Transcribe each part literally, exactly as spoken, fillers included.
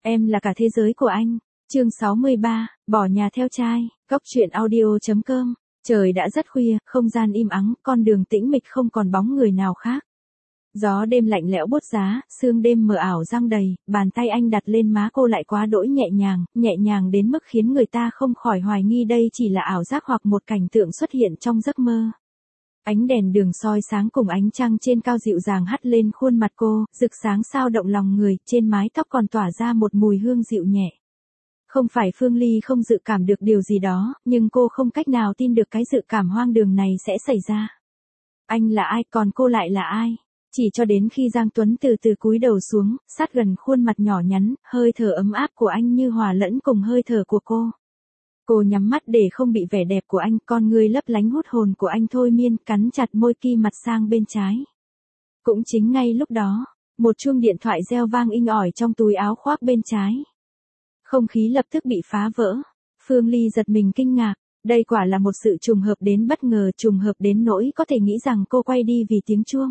Em là cả thế giới của anh. Chương sáu mươi ba, bỏ nhà theo trai. Góc truyện audio chấm com. Trời đã rất khuya, không gian im ắng, con đường tĩnh mịch không còn bóng người nào khác. Gió đêm lạnh lẽo buốt giá, sương đêm mờ ảo giăng đầy, bàn tay anh đặt lên má cô lại quá đỗi nhẹ nhàng, nhẹ nhàng đến mức khiến người ta không khỏi hoài nghi đây chỉ là ảo giác hoặc một cảnh tượng xuất hiện trong giấc mơ. Ánh đèn đường soi sáng cùng ánh trăng trên cao dịu dàng hắt lên khuôn mặt cô, rực sáng sao động lòng người, trên mái tóc còn tỏa ra một mùi hương dịu nhẹ. Không phải Phương Ly không dự cảm được điều gì đó, nhưng cô không cách nào tin được cái dự cảm hoang đường này sẽ xảy ra. Anh là ai, còn cô lại là ai? Chỉ cho đến khi Giang Tuấn từ từ cúi đầu xuống, sát gần khuôn mặt nhỏ nhắn, hơi thở ấm áp của anh như hòa lẫn cùng hơi thở của cô. Cô nhắm mắt để không bị vẻ đẹp của anh, con ngươi lấp lánh hút hồn của anh thôi miên, cắn chặt môi ki mặt sang bên trái. Cũng chính ngay lúc đó, một chuông điện thoại reo vang inh ỏi trong túi áo khoác bên trái. Không khí lập tức bị phá vỡ. Phương Ly giật mình kinh ngạc, đây quả là một sự trùng hợp đến bất ngờ, trùng hợp đến nỗi có thể nghĩ rằng cô quay đi vì tiếng chuông.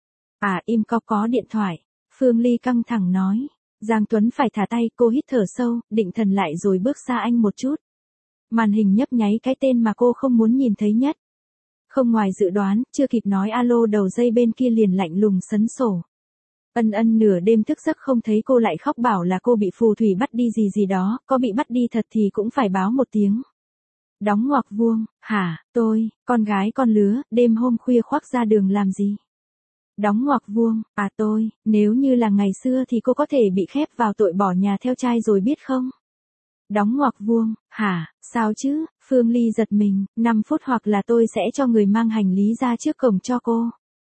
À im có có điện thoại, Phương Ly căng thẳng nói. Giang Tuấn phải thả tay, cô hít thở sâu, định thần lại rồi bước xa anh một chút. Màn hình nhấp nháy cái tên mà cô không muốn nhìn thấy nhất. Không ngoài dự đoán, chưa kịp nói alo đầu dây bên kia liền lạnh lùng sấn sổ. Ân ân nửa đêm thức giấc không thấy cô lại khóc bảo là cô bị phù thủy bắt đi gì gì đó, có bị bắt đi thật thì cũng phải báo một tiếng. Đóng ngoặc vuông, hả, tôi, con gái con lứa, đêm hôm khuya khoác ra đường làm gì? Đóng ngoặc vuông, à tôi, nếu như là ngày xưa thì cô có thể bị khép vào tội bỏ nhà theo trai rồi biết không? Đóng ngoặc vuông, hả, sao chứ, Phương Ly giật mình, năm phút hoặc là tôi sẽ cho người mang hành lý ra trước cổng cho cô.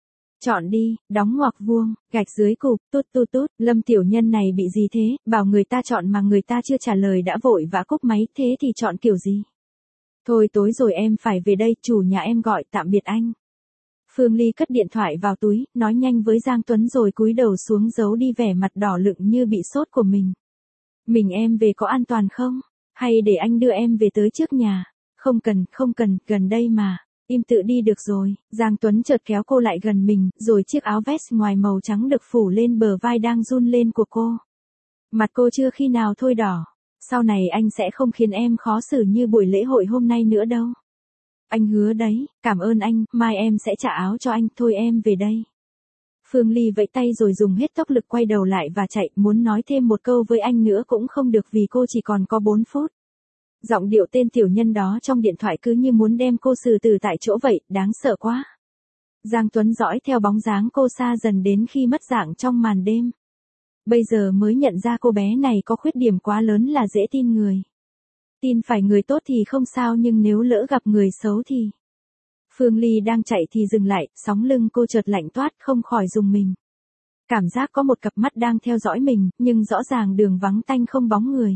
Chọn đi, đóng ngoặc vuông, gạch dưới cụp, tút tút tút, Lâm tiểu nhân này bị gì thế, bảo người ta chọn mà người ta chưa trả lời đã vội vã cúp máy, thế thì chọn kiểu gì? Thôi tối rồi em phải về đây, chủ nhà em gọi, tạm biệt anh. Phương Ly cất điện thoại vào túi, nói nhanh với Giang Tuấn rồi cúi đầu xuống giấu đi vẻ mặt đỏ lựng như bị sốt của mình. Mình em về có an toàn không? Hay để anh đưa em về tới trước nhà? Không cần, không cần, gần đây mà. Im tự đi được rồi. Giang Tuấn chợt kéo cô lại gần mình, rồi chiếc áo vest ngoài màu trắng được phủ lên bờ vai đang run lên của cô. Mặt cô chưa khi nào thôi đỏ. Sau này anh sẽ không khiến em khó xử như buổi lễ hội hôm nay nữa đâu. Anh hứa đấy, cảm ơn anh, mai em sẽ trả áo cho anh, thôi em về đây. Phương Ly vẫy tay rồi dùng hết tốc lực quay đầu lại và chạy, muốn nói thêm một câu với anh nữa cũng không được vì cô chỉ còn có bốn phút. Giọng điệu tên tiểu nhân đó trong điện thoại cứ như muốn đem cô xử tử tại chỗ vậy, đáng sợ quá. Giang Tuấn dõi theo bóng dáng cô xa dần đến khi mất dạng trong màn đêm. Bây giờ mới nhận ra cô bé này có khuyết điểm quá lớn là dễ tin người. Tin phải người tốt thì không sao nhưng nếu lỡ gặp người xấu thì... Phương Ly đang chạy thì dừng lại, sóng lưng cô chợt lạnh toát không khỏi rùng mình. Cảm giác có một cặp mắt đang theo dõi mình, nhưng rõ ràng đường vắng tanh không bóng người.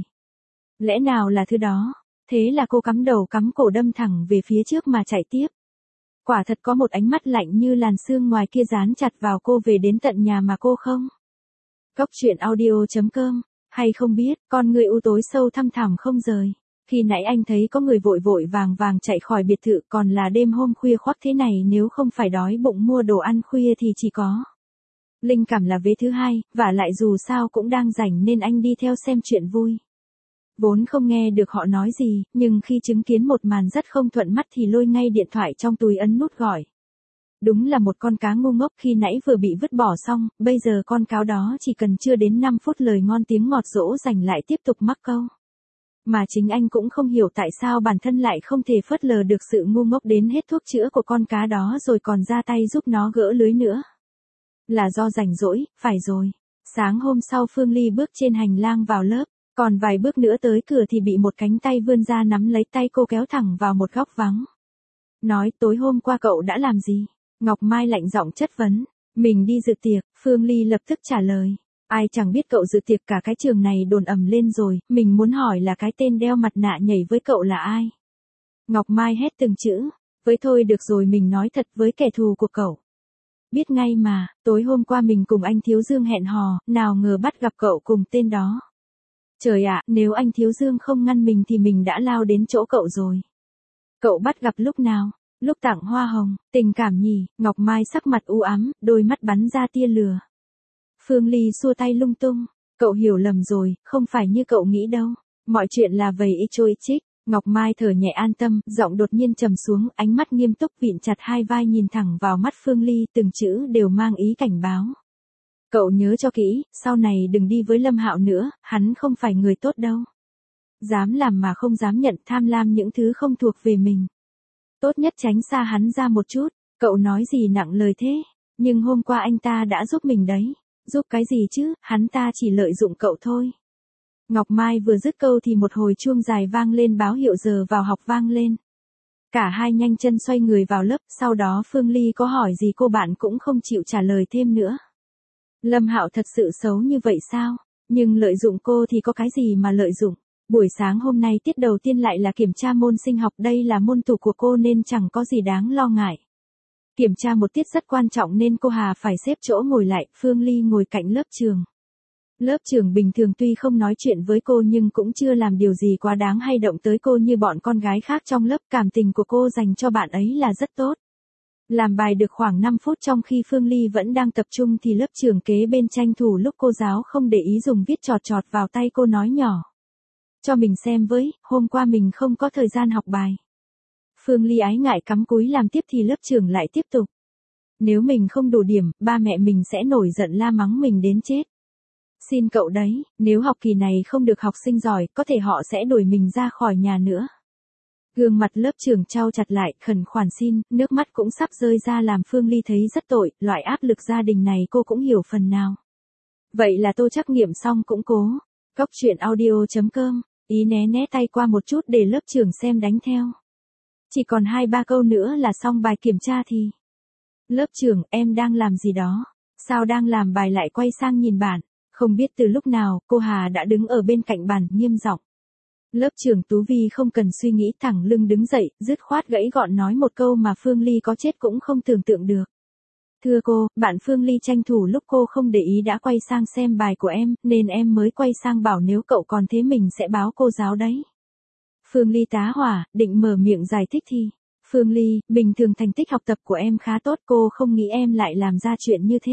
Lẽ nào là thứ đó? Thế là cô cắm đầu cắm cổ đâm thẳng về phía trước mà chạy tiếp. Quả thật có một ánh mắt lạnh như làn sương ngoài kia dán chặt vào cô về đến tận nhà mà cô không. Góc truyện audio chấm com. Hay không biết, con người u tối sâu thăm thẳm không rời. Khi nãy anh thấy có người vội vội vàng vàng chạy khỏi biệt thự, còn là đêm hôm khuya khoắt thế này, nếu không phải đói bụng mua đồ ăn khuya thì chỉ có linh cảm là vế thứ hai, và lại dù sao cũng đang rảnh nên anh đi theo xem chuyện vui. Vốn không nghe được họ nói gì, nhưng khi chứng kiến một màn rất không thuận mắt thì lôi ngay điện thoại trong túi ấn nút gọi. Đúng là một con cá ngu ngốc, khi nãy vừa bị vứt bỏ xong, bây giờ con cáo đó chỉ cần chưa đến năm phút lời ngon tiếng ngọt dỗ dành lại tiếp tục mắc câu. Mà chính anh cũng không hiểu tại sao bản thân lại không thể phớt lờ được sự ngu ngốc đến hết thuốc chữa của con cá đó rồi còn ra tay giúp nó gỡ lưới nữa. Là do rảnh rỗi, phải rồi. Sáng hôm sau Phương Ly bước trên hành lang vào lớp, còn vài bước nữa tới cửa thì bị một cánh tay vươn ra nắm lấy tay cô kéo thẳng vào một góc vắng. Nói tối hôm qua cậu đã làm gì? Ngọc Mai lạnh giọng chất vấn. Mình đi dự tiệc, Phương Ly lập tức trả lời. Ai chẳng biết cậu dự tiệc, cả cái trường này đồn ầm lên rồi, mình muốn hỏi là cái tên đeo mặt nạ nhảy với cậu là ai? Ngọc Mai hét từng chữ, với thôi được rồi mình nói thật với kẻ thù của cậu. Biết ngay mà, tối hôm qua mình cùng anh Thiếu Dương hẹn hò, nào ngờ bắt gặp cậu cùng tên đó. Trời ạ, nếu anh Thiếu Dương không ngăn mình thì mình đã lao đến chỗ cậu rồi. Cậu bắt gặp lúc nào? Lúc tặng hoa hồng, tình cảm nhỉ? Ngọc Mai sắc mặt u ám, đôi mắt bắn ra tia lửa. Phương Ly xua tay lung tung, Cậu hiểu lầm rồi, không phải như cậu nghĩ đâu. Mọi chuyện là vầy y chô y chích. Ngọc Mai thở nhẹ an tâm, giọng đột nhiên trầm xuống, ánh mắt nghiêm túc vịn chặt hai vai nhìn thẳng vào mắt Phương Ly, từng chữ đều mang ý cảnh báo. Cậu nhớ cho kỹ, sau này đừng đi với Lâm Hạo nữa, hắn không phải người tốt đâu. Dám làm mà không dám nhận, tham lam những thứ không thuộc về mình. Tốt nhất tránh xa hắn ra một chút. Cậu nói gì nặng lời thế? Nhưng hôm qua anh ta đã giúp mình đấy. Giúp cái gì chứ, hắn ta chỉ lợi dụng cậu thôi. Ngọc Mai vừa dứt câu thì một hồi chuông dài vang lên báo hiệu giờ vào học vang lên. Cả hai nhanh chân xoay người vào lớp, sau đó Phương Ly có hỏi gì cô bạn cũng không chịu trả lời thêm nữa. Lâm Hạo thật sự xấu như vậy sao? Nhưng lợi dụng cô thì có cái gì mà lợi dụng? Buổi sáng hôm nay tiết đầu tiên lại là kiểm tra môn sinh học, đây là môn tủ của cô nên chẳng có gì đáng lo ngại. Kiểm tra một tiết rất quan trọng nên cô Hà phải xếp chỗ ngồi lại, Phương Ly ngồi cạnh lớp trường. Lớp trưởng bình thường tuy không nói chuyện với cô nhưng cũng chưa làm điều gì quá đáng hay động tới cô như bọn con gái khác trong lớp, cảm tình của cô dành cho bạn ấy là rất tốt. Làm bài được khoảng năm phút trong khi Phương Ly vẫn đang tập trung thì lớp trưởng kế bên tranh thủ lúc cô giáo không để ý dùng viết chọt chọt vào tay cô nói nhỏ. Cho mình xem với, hôm qua mình không có thời gian học bài. Phương Ly ái ngại cắm cúi làm tiếp thì lớp trưởng lại tiếp tục. Nếu mình không đủ điểm, ba mẹ mình sẽ nổi giận la mắng mình đến chết. Xin cậu đấy, nếu học kỳ này không được học sinh giỏi, có thể họ sẽ đuổi mình ra khỏi nhà nữa. Gương mặt lớp trưởng trao chặt lại, khẩn khoản xin, nước mắt cũng sắp rơi ra làm Phương Ly thấy rất tội, loại áp lực gia đình này cô cũng hiểu phần nào. Vậy là tôi trắc nghiệm xong cũng cố. Cóc truyện audio chấm com, ý né né tay qua một chút để lớp trưởng xem đánh theo. Chỉ còn hai ba câu nữa là xong bài kiểm tra thì. Lớp trưởng, em đang làm gì đó? Sao đang làm bài lại quay sang nhìn bạn? Không biết từ lúc nào, cô Hà đã đứng ở bên cạnh bàn, nghiêm giọng. Lớp trưởng Tú Vi không cần suy nghĩ, thẳng lưng đứng dậy, dứt khoát gãy gọn nói một câu mà Phương Ly có chết cũng không tưởng tượng được. Thưa cô, bạn Phương Ly tranh thủ lúc cô không để ý đã quay sang xem bài của em, nên em mới quay sang bảo nếu cậu còn thế mình sẽ báo cô giáo đấy. Phương Ly tá hỏa, định mở miệng giải thích thì. Phương Ly, bình thường thành tích học tập của em khá tốt, cô không nghĩ em lại làm ra chuyện như thế.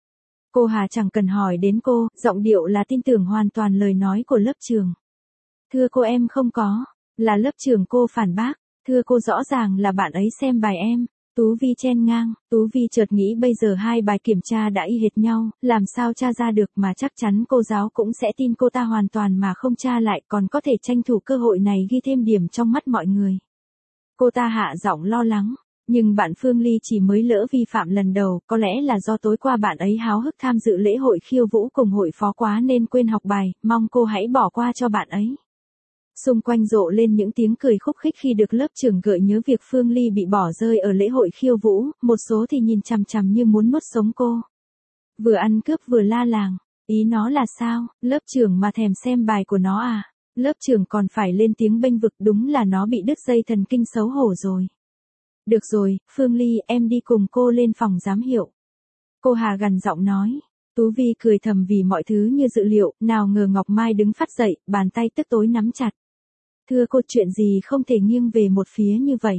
Cô Hà chẳng cần hỏi đến cô, giọng điệu là tin tưởng hoàn toàn lời nói của lớp trưởng. Thưa cô em không có, là lớp trưởng cô phản bác, thưa cô rõ ràng là bạn ấy xem bài em. Tú Vi chen ngang, Tú Vi chợt nghĩ bây giờ hai bài kiểm tra đã y hệt nhau, làm sao tra ra được mà chắc chắn cô giáo cũng sẽ tin cô ta hoàn toàn mà không tra lại, còn có thể tranh thủ cơ hội này ghi thêm điểm trong mắt mọi người. Cô ta hạ giọng lo lắng, nhưng bạn Phương Ly chỉ mới lỡ vi phạm lần đầu, có lẽ là do tối qua bạn ấy háo hức tham dự lễ hội khiêu vũ cùng hội phó quá nên quên học bài, mong cô hãy bỏ qua cho bạn ấy. Xung quanh rộ lên những tiếng cười khúc khích khi được lớp trưởng gợi nhớ việc Phương Ly bị bỏ rơi ở lễ hội khiêu vũ, một số thì nhìn chằm chằm như muốn nuốt sống cô. Vừa ăn cướp vừa la làng, ý nó là sao, lớp trưởng mà thèm xem bài của nó à, lớp trưởng còn phải lên tiếng bênh vực, đúng là nó bị đứt dây thần kinh xấu hổ rồi. Được rồi, Phương Ly, em đi cùng cô lên phòng giám hiệu. Cô Hà gằn giọng nói. Tú Vi cười thầm vì mọi thứ như dự liệu, nào ngờ Ngọc Mai đứng phát dậy, bàn tay tức tối nắm chặt. Thưa cô, chuyện gì không thể nghiêng về một phía như vậy?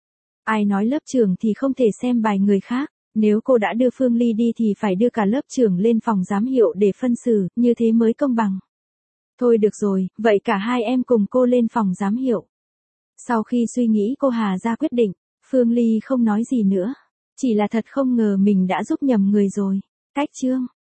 Ai nói lớp trưởng thì không thể xem bài người khác, nếu cô đã đưa Phương Ly đi thì phải đưa cả lớp trưởng lên phòng giám hiệu để phân xử, như thế mới công bằng. Thôi được rồi, vậy cả hai em cùng cô lên phòng giám hiệu. Sau khi suy nghĩ cô Hà ra quyết định, Phương Ly không nói gì nữa. Chỉ là thật không ngờ mình đã giúp nhầm người rồi. Cách chương